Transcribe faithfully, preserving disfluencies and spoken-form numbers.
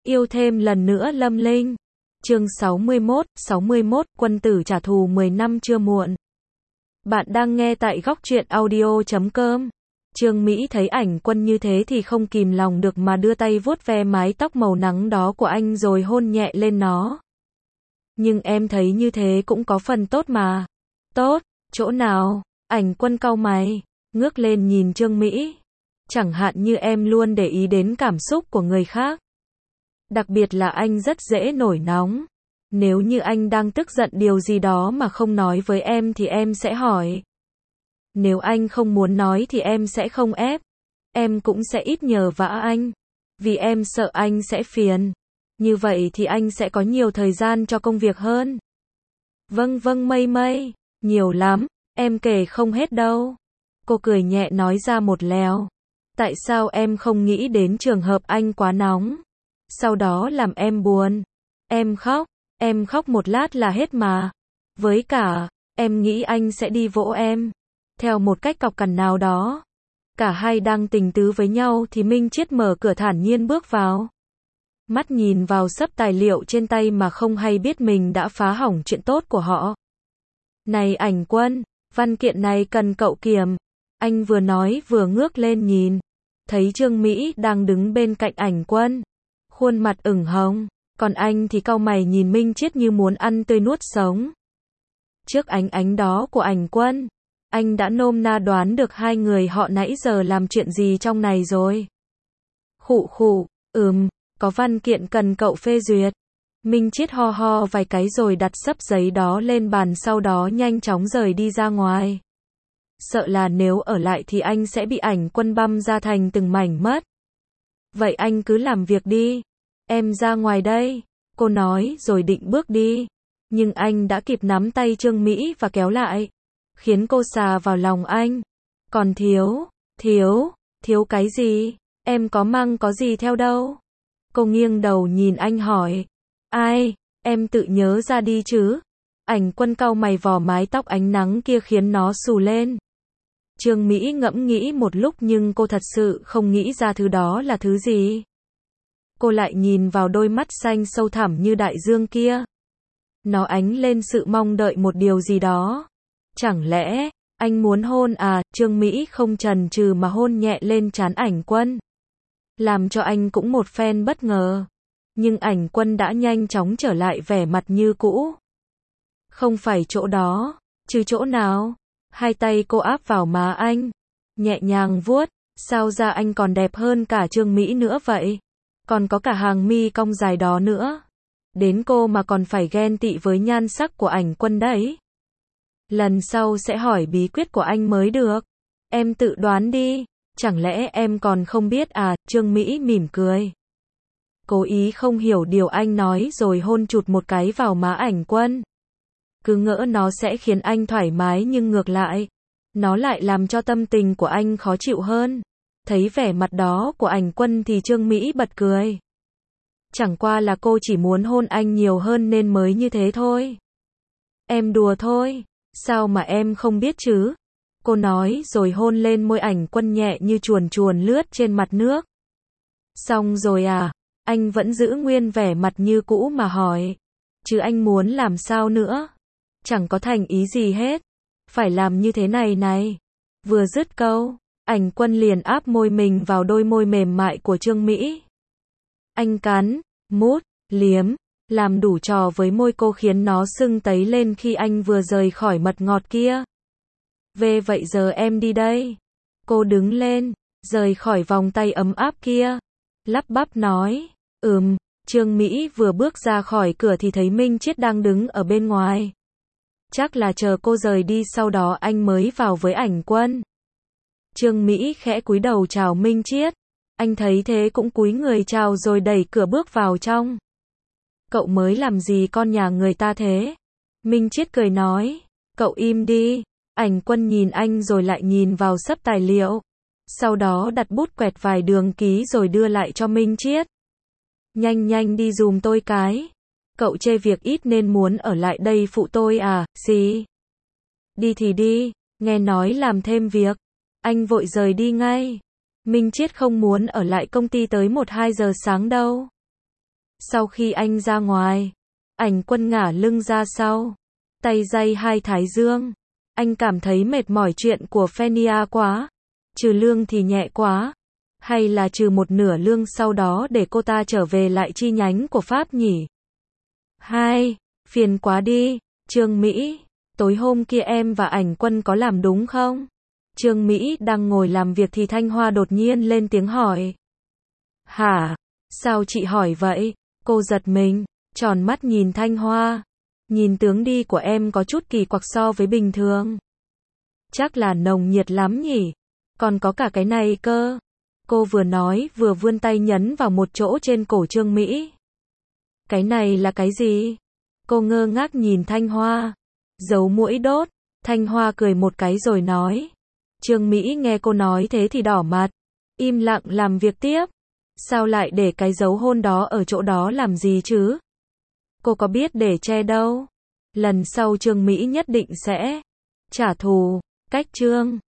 Yêu thêm lần nữa Lâm Linh. Chương sáu mươi mốt, sáu mươi mốt, quân tử trả thù mười năm chưa muộn. Bạn đang nghe tại góc truyện audio chấm com. Trương Mỹ thấy ảnh Quân như thế thì không kìm lòng được mà đưa tay vuốt ve mái tóc màu nắng đó của anh rồi hôn nhẹ lên nó. Nhưng em thấy như thế cũng có phần tốt mà. Tốt, chỗ nào? Ảnh Quân cau mày, ngước lên nhìn Trương Mỹ. Chẳng hạn như em luôn để ý đến cảm xúc của người khác. Đặc biệt là anh rất dễ nổi nóng. Nếu như anh đang tức giận điều gì đó mà không nói với em thì em sẽ hỏi. Nếu anh không muốn nói thì em sẽ không ép. Em cũng sẽ ít nhờ vả anh. Vì em sợ anh sẽ phiền. Như vậy thì anh sẽ có nhiều thời gian cho công việc hơn. Vâng vâng mây mây, nhiều lắm, em kể không hết đâu. Cô cười nhẹ nói ra một lèo. Tại sao em không nghĩ đến trường hợp anh quá nóng? Sau đó làm em buồn. Em khóc, em khóc một lát là hết mà. Với cả, em nghĩ anh sẽ đi vỗ em. Theo một cách cọc cằn nào đó. Cả hai đang tình tứ với nhau thì Minh Chiết mở cửa thản nhiên bước vào. Mắt nhìn vào xấp tài liệu trên tay mà không hay biết mình đã phá hỏng chuyện tốt của họ. Này Ảnh Quân, văn kiện này cần cậu kiểm. Anh vừa nói vừa ngước lên nhìn. Thấy Trương Mỹ đang đứng bên cạnh Ảnh Quân. Khuôn mặt ửng hồng. Còn anh thì cau mày nhìn Minh Chiết như muốn ăn tươi nuốt sống. Trước ánh ánh đó của Ảnh Quân, anh đã nôm na đoán được hai người họ nãy giờ làm chuyện gì trong này rồi. Khụ khụ, ừm, có văn kiện cần cậu phê duyệt. Minh Chiết ho ho vài cái rồi đặt xấp giấy đó lên bàn, sau đó nhanh chóng rời đi ra ngoài. Sợ là nếu ở lại thì anh sẽ bị Ảnh Quân băm ra thành từng mảnh mất. Vậy anh cứ làm việc đi. Em ra ngoài đây. Cô nói rồi định bước đi. Nhưng anh đã kịp nắm tay Trương Mỹ và kéo lại. Khiến cô xà vào lòng anh. Còn thiếu, thiếu, thiếu cái gì? Em có mang có gì theo đâu? Cô nghiêng đầu nhìn anh hỏi. Ai, em tự nhớ ra đi chứ? Ảnh Quân cau mày vò mái tóc ánh nắng kia khiến nó xù lên. Trương Mỹ ngẫm nghĩ một lúc nhưng cô thật sự không nghĩ ra thứ đó là thứ gì. Cô lại nhìn vào đôi mắt xanh sâu thẳm như đại dương kia. Nó ánh lên sự mong đợi một điều gì đó. Chẳng lẽ, anh muốn hôn à? Trương Mỹ không chần chừ mà hôn nhẹ lên trán Ảnh Quân. Làm cho anh cũng một phen bất ngờ. Nhưng Ảnh Quân đã nhanh chóng trở lại vẻ mặt như cũ. Không phải chỗ đó, chứ chỗ nào? Hai tay cô áp vào má anh. Nhẹ nhàng vuốt, sao da anh còn đẹp hơn cả Trương Mỹ nữa vậy? Còn có cả hàng mi cong dài đó nữa. Đến cô mà còn phải ghen tị với nhan sắc của Ảnh Quân đấy. Lần sau sẽ hỏi bí quyết của anh mới được. Em tự đoán đi. Chẳng lẽ em còn không biết à? Trương Mỹ mỉm cười. Cố ý không hiểu điều anh nói rồi hôn chụt một cái vào má Ảnh Quân. Cứ ngỡ nó sẽ khiến anh thoải mái nhưng ngược lại. Nó lại làm cho tâm tình của anh khó chịu hơn. Thấy vẻ mặt đó của Ảnh Quân thì Trương Mỹ bật cười. Chẳng qua là cô chỉ muốn hôn anh nhiều hơn nên mới như thế thôi. Em đùa thôi. Sao mà em không biết chứ? Cô nói rồi hôn lên môi Ảnh Quân nhẹ như chuồn chuồn lướt trên mặt nước. Xong rồi à? Anh vẫn giữ nguyên vẻ mặt như cũ mà hỏi. Chứ anh muốn làm sao nữa? Chẳng có thành ý gì hết. Phải làm như thế này này. Vừa dứt câu, Ảnh Quân liền áp môi mình vào đôi môi mềm mại của Trương Mỹ. Anh cắn, mút, liếm, làm đủ trò với môi cô khiến nó sưng tấy lên khi anh vừa rời khỏi mật ngọt kia. Về vậy giờ em đi đây. Cô đứng lên, rời khỏi vòng tay ấm áp kia. Lắp bắp nói, ừm, Trương Mỹ vừa bước ra khỏi cửa thì thấy Minh Chiết đang đứng ở bên ngoài. Chắc là chờ cô rời đi sau đó anh mới vào với Ảnh Quân. Trương Mỹ khẽ cúi đầu chào Minh Chiết. Anh thấy thế cũng cúi người chào rồi đẩy cửa bước vào trong. Cậu mới làm gì con nhà người ta thế? Minh Chiết cười nói. Cậu im đi. Ảnh Quân nhìn anh rồi lại nhìn vào xấp tài liệu. Sau đó đặt bút quẹt vài đường ký rồi đưa lại cho Minh Chiết. Nhanh nhanh đi dùm tôi cái. Cậu chê việc ít nên muốn ở lại đây phụ tôi à? Gì? Đi thì đi. Nghe nói làm thêm việc. Anh vội rời đi ngay. Minh Chiết không muốn ở lại công ty tới một hai giờ sáng đâu. Sau khi anh ra ngoài, Ảnh Quân ngả lưng ra sau, tay day hai thái dương. Anh cảm thấy mệt mỏi chuyện của Fenia quá. Trừ lương thì nhẹ quá. Hay là trừ một nửa lương sau đó để cô ta trở về lại chi nhánh của Pháp nhỉ? Hai, phiền quá đi. Trương Mỹ, tối hôm kia em và Ảnh Quân có làm đúng không? Trương Mỹ đang ngồi làm việc thì Thanh Hoa đột nhiên lên tiếng hỏi. Hả? Sao chị hỏi vậy? Cô giật mình, tròn mắt nhìn Thanh Hoa. Nhìn tướng đi của em có chút kỳ quặc so với bình thường. Chắc là nồng nhiệt lắm nhỉ? Còn có cả cái này cơ. Cô vừa nói vừa vươn tay nhấn vào một chỗ trên cổ Trương Mỹ. Cái này là cái gì? Cô ngơ ngác nhìn Thanh Hoa. Dấu muỗi đốt. Thanh Hoa cười một cái rồi nói. Trương Mỹ nghe cô nói thế thì đỏ mặt. Im lặng làm việc tiếp. Sao lại để cái dấu hôn đó ở chỗ đó làm gì chứ? Cô có biết để che đâu. Lần sau Trương Mỹ nhất định sẽ trả thù. Cách chương